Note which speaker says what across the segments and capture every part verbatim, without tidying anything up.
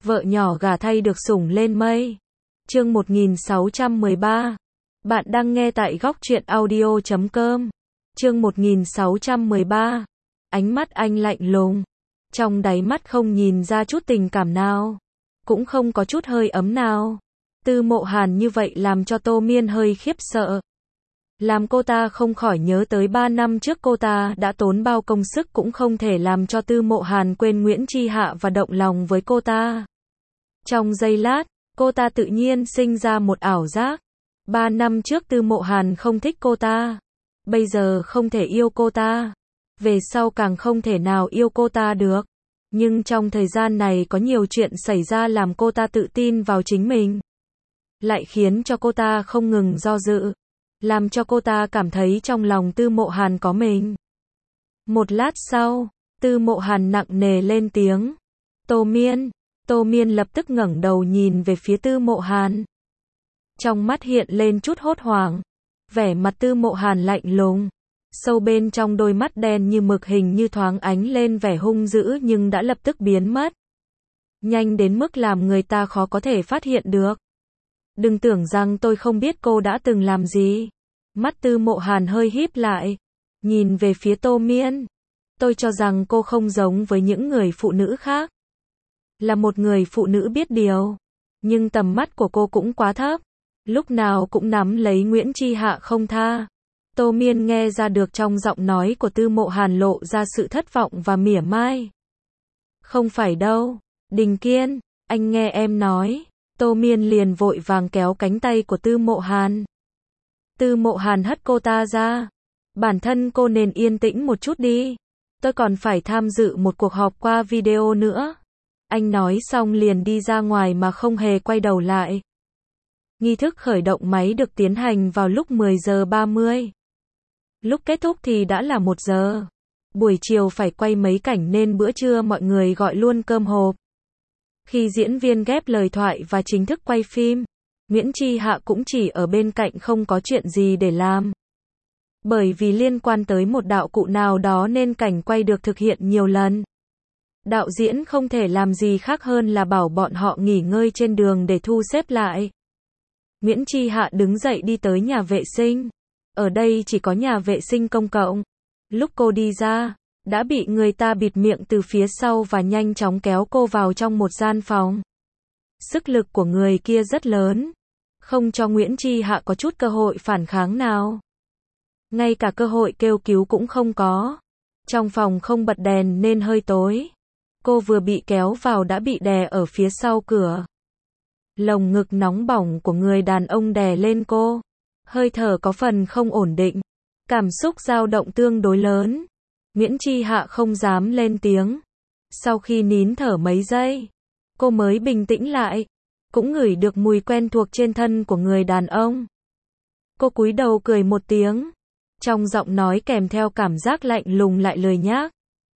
Speaker 1: Vợ nhỏ gả thay được sủng lên mây. Chương một nghìn sáu trăm mười ba. Bạn đang nghe tại góc truyện audio chấm com. Chương một nghìn sáu trăm mười ba. Ánh mắt anh lạnh lùng. Trong đáy mắt không nhìn ra chút tình cảm nào. Cũng không có chút hơi ấm nào. Tư Mộ Hàn như vậy làm cho Tô Miên hơi khiếp sợ. Làm cô ta không khỏi nhớ tới ba năm trước cô ta đã tốn bao công sức cũng không thể làm cho Tư Mộ Hàn quên Nguyễn Chi Hạ và động lòng với cô ta. Trong giây lát, cô ta tự nhiên sinh ra một ảo giác. Ba năm trước Tư Mộ Hàn không thích cô ta. Bây giờ không thể yêu cô ta. Về sau càng không thể nào yêu cô ta được. Nhưng trong thời gian này có nhiều chuyện xảy ra làm cô ta tự tin vào chính mình. Lại khiến cho cô ta không ngừng do dự. Làm cho cô ta cảm thấy trong lòng Tư Mộ Hàn có mình. Một lát sau, Tư Mộ Hàn nặng nề lên tiếng. Tô Miên. Tô Miên lập tức ngẩng đầu nhìn về phía Tư Mộ Hàn. Trong mắt hiện lên chút hốt hoảng. Vẻ mặt Tư Mộ Hàn lạnh lùng. Sâu bên trong đôi mắt đen như mực hình như thoáng ánh lên vẻ hung dữ nhưng đã lập tức biến mất. Nhanh đến mức làm người ta khó có thể phát hiện được. Đừng tưởng rằng tôi không biết cô đã từng làm gì. Mắt Tư Mộ Hàn hơi híp lại. Nhìn về phía Tô Miên. Tôi cho rằng cô không giống với những người phụ nữ khác. Là một người phụ nữ biết điều. Nhưng tầm mắt của cô cũng quá thấp. Lúc nào cũng nắm lấy Nguyễn Chi Hạ không tha. Tô Miên nghe ra được trong giọng nói của Tư Mộ Hàn lộ ra sự thất vọng và mỉa mai. Không phải đâu. Đình Kiên, anh nghe em nói. Tô Miên liền vội vàng kéo cánh tay của Tư Mộ Hàn. Tư Mộ Hàn hất cô ta ra. Bản thân cô nên yên tĩnh một chút đi. Tôi còn phải tham dự một cuộc họp qua video nữa. Anh nói xong liền đi ra ngoài mà không hề quay đầu lại. Nghi thức khởi động máy được tiến hành vào lúc mười giờ ba mươi. Lúc kết thúc thì đã là một giờ. Buổi chiều phải quay mấy cảnh nên bữa trưa mọi người gọi luôn cơm hộp. Khi diễn viên ghép lời thoại và chính thức quay phim, Nguyễn Chi Hạ cũng chỉ ở bên cạnh không có chuyện gì để làm. Bởi vì liên quan tới một đạo cụ nào đó nên cảnh quay được thực hiện nhiều lần. Đạo diễn không thể làm gì khác hơn là bảo bọn họ nghỉ ngơi trên đường để thu xếp lại. Nguyễn Chi Hạ đứng dậy đi tới nhà vệ sinh. Ở đây chỉ có nhà vệ sinh công cộng. Lúc cô đi ra, đã bị người ta bịt miệng từ phía sau và nhanh chóng kéo cô vào trong một gian phòng. Sức lực của người kia rất lớn, không cho Nguyễn Chi Hạ có chút cơ hội phản kháng nào. Ngay cả cơ hội kêu cứu cũng không có. Trong phòng không bật đèn nên hơi tối. Cô vừa bị kéo vào đã bị đè ở phía sau cửa. Lồng ngực nóng bỏng của người đàn ông đè lên cô. Hơi thở có phần không ổn định. Cảm xúc dao động tương đối lớn. Nguyễn Chi Hạ không dám lên tiếng. Sau khi nín thở mấy giây, cô mới bình tĩnh lại. Cũng ngửi được mùi quen thuộc trên thân của người đàn ông. Cô cúi đầu cười một tiếng. Trong giọng nói kèm theo cảm giác lạnh lùng lại lười nhác.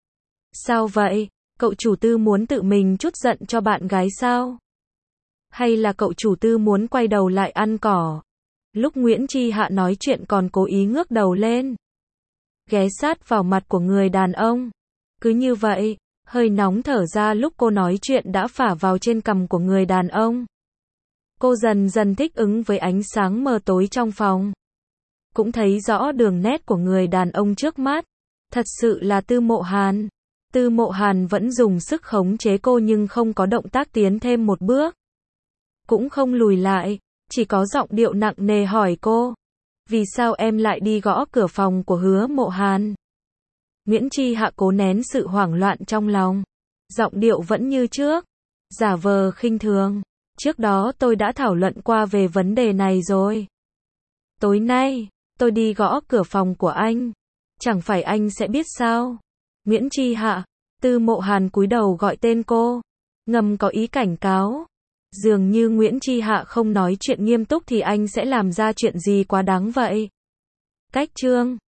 Speaker 1: Sao vậy? Cậu chủ Tư muốn tự mình trút giận cho bạn gái sao? Hay là cậu chủ Tư muốn quay đầu lại ăn cỏ? Lúc Nguyễn Chi Hạ nói chuyện còn cố ý ngước đầu lên. Ghé sát vào mặt của người đàn ông. Cứ như vậy, hơi nóng thở ra lúc cô nói chuyện đã phả vào trên cằm của người đàn ông. Cô dần dần thích ứng với ánh sáng mờ tối trong phòng. Cũng thấy rõ đường nét của người đàn ông trước mắt. Thật sự là Tư Mộ Hàn. Tư Mộ Hàn vẫn dùng sức khống chế cô nhưng không có động tác tiến thêm một bước. Cũng không lùi lại, chỉ có giọng điệu nặng nề hỏi cô. Vì sao em lại đi gõ cửa phòng của Hứa Mộ Hàn? Nguyễn Chi Hạ cố nén sự hoảng loạn trong lòng. Giọng điệu vẫn như trước. Giả vờ khinh thường. Trước đó tôi đã thảo luận qua về vấn đề này rồi. Tối nay, tôi đi gõ cửa phòng của anh. Chẳng phải anh sẽ biết sao? Nguyễn Chi Hạ. Tư Mộ Hàn cúi đầu gọi tên cô. Ngầm có ý cảnh cáo. Dường như Nguyễn Chi Hạ không nói chuyện nghiêm túc thì anh sẽ làm ra chuyện gì quá đáng vậy. Cách chương